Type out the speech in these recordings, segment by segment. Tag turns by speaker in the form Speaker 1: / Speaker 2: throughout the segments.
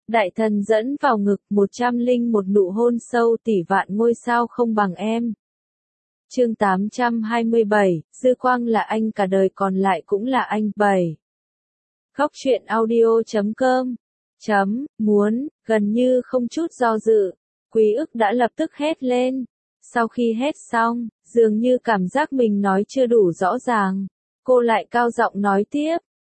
Speaker 1: Đại thần dẫn vào ngực 101 nụ hôn sâu tỷ vạn ngôi sao không bằng em. Chương 827, Dư Quang là anh cả đời còn lại cũng là anh. 7. Góc truyện audio.com Muốn, gần như không chút do dự. Quý ức đã lập tức hét lên. Sau khi hét xong, dường như cảm giác mình nói chưa đủ rõ ràng. Cô lại cao giọng nói tiếp.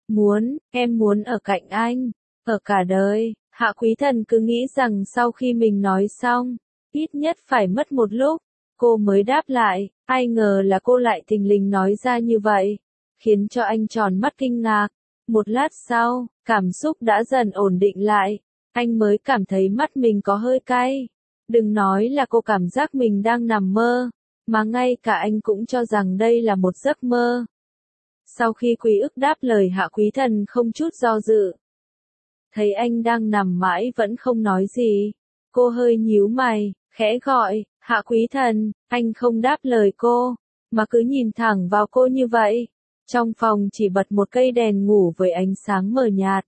Speaker 1: Em muốn ở cạnh anh. Ở cả đời. Hạ Quý Thần cứ nghĩ rằng sau khi mình nói xong, ít nhất phải mất một lúc, cô mới đáp lại, ai ngờ là cô lại thình lình nói ra như vậy, khiến cho anh tròn mắt kinh ngạc. Một lát sau, cảm xúc đã dần ổn định lại, anh mới cảm thấy mắt mình có hơi cay. Đừng nói là cô cảm giác mình đang nằm mơ, mà ngay cả anh cũng cho rằng đây là một giấc mơ. Sau khi Quý ức đáp lời Hạ Quý Thần không chút do dự, thấy anh đang nằm mãi vẫn không nói gì, cô hơi nhíu mày, khẽ gọi, Hạ Quý Thần. Anh không đáp lời cô, mà cứ nhìn thẳng vào cô như vậy. Trong phòng chỉ bật một cây đèn ngủ với ánh sáng mờ nhạt.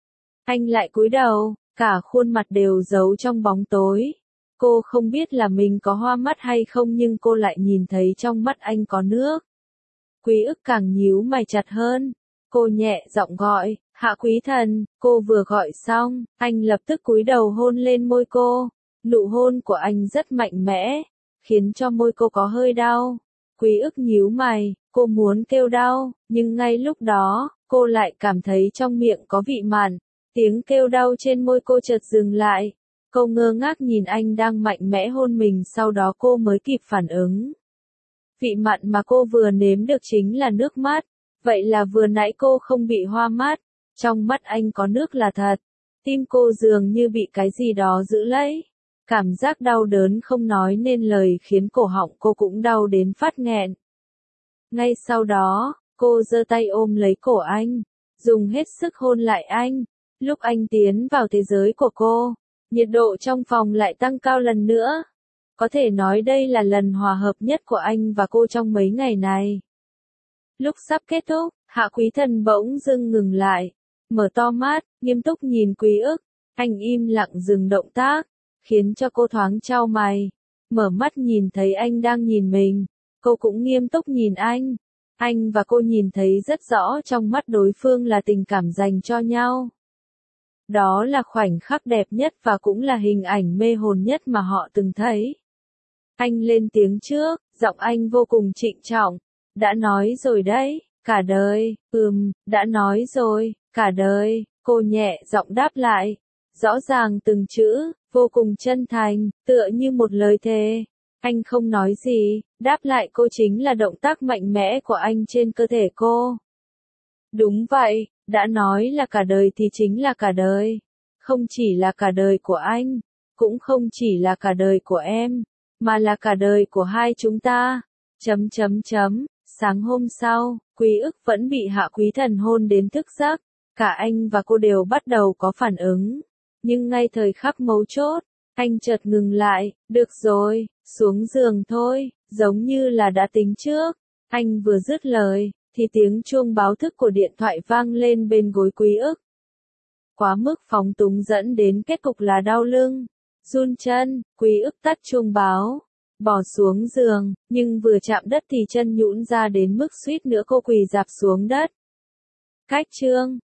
Speaker 1: Anh lại cúi đầu, cả khuôn mặt đều giấu trong bóng tối. Cô không biết là mình có hoa mắt hay không, nhưng cô lại nhìn thấy trong mắt anh có nước. Quý ức càng nhíu mày chặt hơn. Cô nhẹ giọng gọi, Hạ Quý Thần. Cô vừa gọi xong, anh lập tức cúi đầu hôn lên môi cô. Nụ hôn của anh rất mạnh mẽ, khiến cho môi cô có hơi đau. Quý ức nhíu mày, cô muốn kêu đau, nhưng ngay lúc đó, cô lại cảm thấy trong miệng có vị mặn. Tiếng kêu đau trên môi cô chợt dừng lại. Cô ngơ ngác nhìn anh đang mạnh mẽ hôn mình, sau đó cô mới kịp phản ứng. Vị mặn mà cô vừa nếm được chính là nước mắt. Vậy là vừa nãy cô không bị hoa mắt, trong mắt anh có nước là thật. Tim cô dường như bị cái gì đó giữ lấy. Cảm giác đau đớn không nói nên lời khiến cổ họng cô cũng đau đến phát nghẹn. Ngay sau đó, cô giơ tay ôm lấy cổ anh, dùng hết sức hôn lại anh. Lúc anh tiến vào thế giới của cô, nhiệt độ trong phòng lại tăng cao lần nữa. Có thể nói đây là lần hòa hợp nhất của anh và cô trong mấy ngày này. Lúc sắp kết thúc, Hạ Quý Thần bỗng dưng ngừng lại, mở to mắt, nghiêm túc nhìn Quý ức. Anh im lặng dừng động tác, khiến cho cô thoáng chau mày. Mở mắt nhìn thấy anh đang nhìn mình, cô cũng nghiêm túc nhìn anh. Anh và cô nhìn thấy rất rõ trong mắt đối phương là tình cảm dành cho nhau. Đó là khoảnh khắc đẹp nhất và cũng là hình ảnh mê hồn nhất mà họ từng thấy. Anh lên tiếng trước, giọng anh vô cùng trịnh trọng. Đã nói rồi đấy, cả đời. Đã nói rồi, cả đời. Cô nhẹ giọng đáp lại. Rõ ràng từng chữ, vô cùng chân thành, tựa như một lời thề. Anh không nói gì, đáp lại cô chính là động tác mạnh mẽ của anh trên cơ thể cô. Đúng vậy, đã nói là cả đời thì chính là cả đời. Không chỉ là cả đời của anh, cũng không chỉ là cả đời của em, mà là cả đời của hai chúng ta. Sáng hôm sau, Quý ức vẫn bị Hạ Quý Thần hôn đến thức giấc. Cả anh và cô đều bắt đầu có phản ứng. Nhưng ngay thời khắc mấu chốt, anh chợt ngừng lại. Được rồi, xuống giường thôi, giống như là đã tính trước. Anh vừa dứt lời, thì tiếng chuông báo thức của điện thoại vang lên bên gối Quý ức. Quá mức phóng túng dẫn đến kết cục là đau lưng, run chân. Quý ức tắt chuông báo, bỏ xuống giường, nhưng vừa chạm đất thì chân nhũn ra đến mức suýt nữa cô quỳ rạp xuống đất. Cách chương